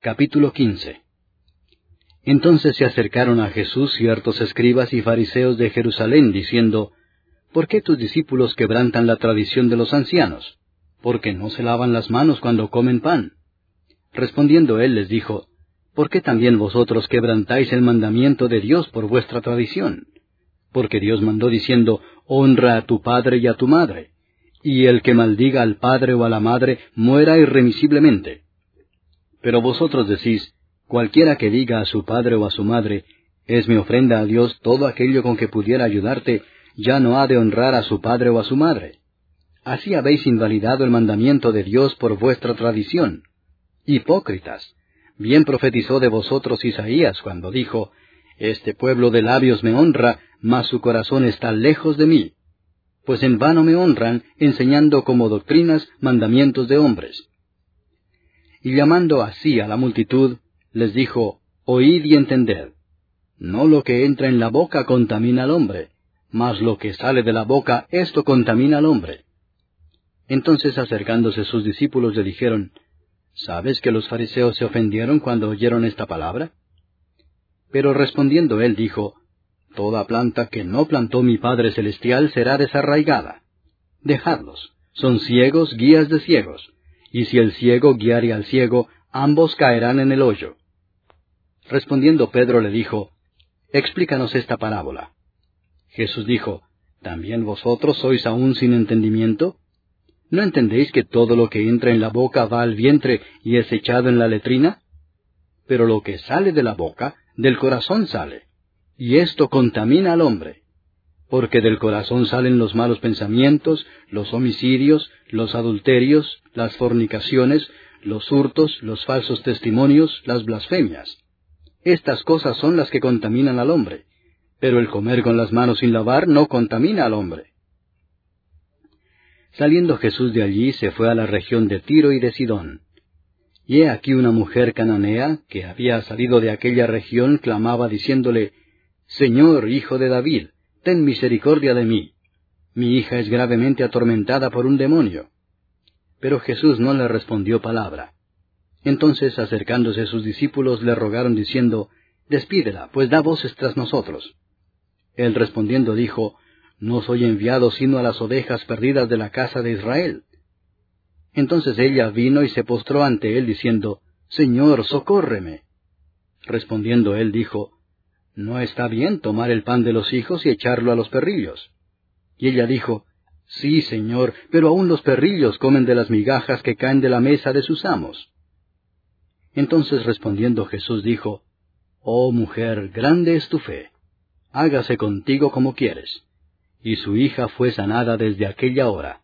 Capítulo 15. Entonces se acercaron a Jesús ciertos escribas y fariseos de Jerusalén, diciendo, ¿Por qué tus discípulos quebrantan la tradición de los ancianos? Porque no se lavan las manos cuando comen pan. Respondiendo él les dijo, ¿Por qué también vosotros quebrantáis el mandamiento de Dios por vuestra tradición? Porque Dios mandó diciendo, honra a tu padre y a tu madre, y el que maldiga al padre o a la madre muera irremisiblemente. Pero vosotros decís, cualquiera que diga a su padre o a su madre, es mi ofrenda a Dios todo aquello con que pudiera ayudarte, ya no ha de honrar a su padre o a su madre. Así habéis invalidado el mandamiento de Dios por vuestra tradición. Hipócritas, bien profetizó de vosotros Isaías cuando dijo, este pueblo de labios me honra, mas su corazón está lejos de mí. Pues en vano me honran, enseñando como doctrinas mandamientos de hombres. Y llamando así a la multitud, les dijo, oíd y entended. No lo que entra en la boca contamina al hombre, mas lo que sale de la boca, esto contamina al hombre. Entonces acercándose sus discípulos le dijeron, ¿sabes que los fariseos se ofendieron cuando oyeron esta palabra? Pero respondiendo él dijo, toda planta que no plantó mi Padre Celestial será desarraigada. Dejadlos, son ciegos guías de ciegos, y si el ciego guiare al ciego, ambos caerán en el hoyo. Respondiendo Pedro le dijo, explícanos esta parábola. Jesús dijo, ¿también vosotros sois aún sin entendimiento? ¿No entendéis que todo lo que entra en la boca va al vientre y es echado en la letrina? Pero lo que sale de la boca, del corazón sale, y esto contamina al hombre. Porque del corazón salen los malos pensamientos, los homicidios, los adulterios, las fornicaciones, los hurtos, los falsos testimonios, las blasfemias. Estas cosas son las que contaminan al hombre, pero el comer con las manos sin lavar no contamina al hombre. Saliendo Jesús de allí, se fue a la región de Tiro y de Sidón. Y he aquí una mujer cananea, que había salido de aquella región, clamaba diciéndole, Señor, Hijo de David, ten misericordia de mí. Mi hija es gravemente atormentada por un demonio. Pero Jesús no le respondió palabra. Entonces, acercándose sus discípulos, le rogaron diciendo, despídela, pues da voces tras nosotros. Él respondiendo dijo, no soy enviado sino a las ovejas perdidas de la casa de Israel. Entonces ella vino y se postró ante él diciendo, Señor, socórreme. Respondiendo él dijo, no está bien tomar el pan de los hijos y echarlo a los perrillos. Y ella dijo, sí, Señor, pero aún los perrillos comen de las migajas que caen de la mesa de sus amos. Entonces respondiendo Jesús dijo, oh mujer, grande es tu fe, hágase contigo como quieres. Y su hija fue sanada desde aquella hora.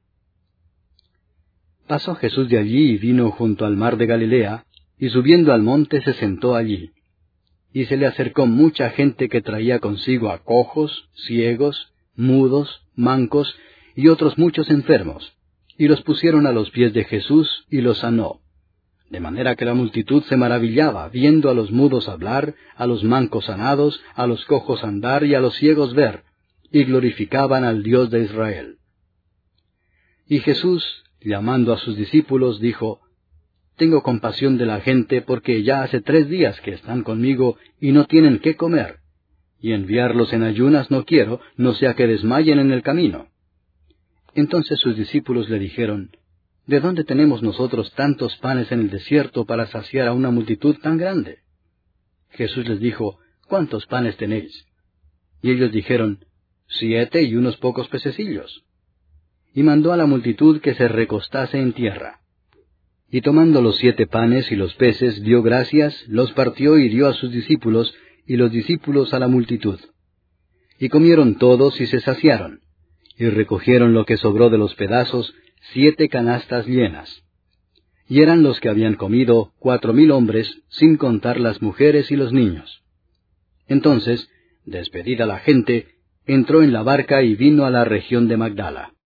Pasó Jesús de allí y vino junto al mar de Galilea, y subiendo al monte se sentó allí. Y se le acercó mucha gente que traía consigo a cojos, ciegos, mudos, mancos, y otros muchos enfermos, y los pusieron a los pies de Jesús, y los sanó. De manera que la multitud se maravillaba, viendo a los mudos hablar, a los mancos sanados, a los cojos andar, y a los ciegos ver, y glorificaban al Dios de Israel. Y Jesús, llamando a sus discípulos, dijo, tengo compasión de la gente, porque ya hace 3 días que están conmigo y no tienen qué comer, y enviarlos en ayunas no quiero, no sea que desmayen en el camino. Entonces sus discípulos le dijeron, ¿de dónde tenemos nosotros tantos panes en el desierto para saciar a una multitud tan grande? Jesús les dijo, ¿cuántos panes tenéis? Y ellos dijeron, 7 y unos pocos pececillos. Y mandó a la multitud que se recostase en tierra. Y tomando los 7 panes y los peces, dio gracias, los partió y dio a sus discípulos, y los discípulos a la multitud. Y comieron todos y se saciaron, y recogieron lo que sobró de los pedazos, 7 canastas llenas. Y eran los que habían comido 4,000 hombres, sin contar las mujeres y los niños. Entonces, despedida la gente, entró en la barca y vino a la región de Magdala.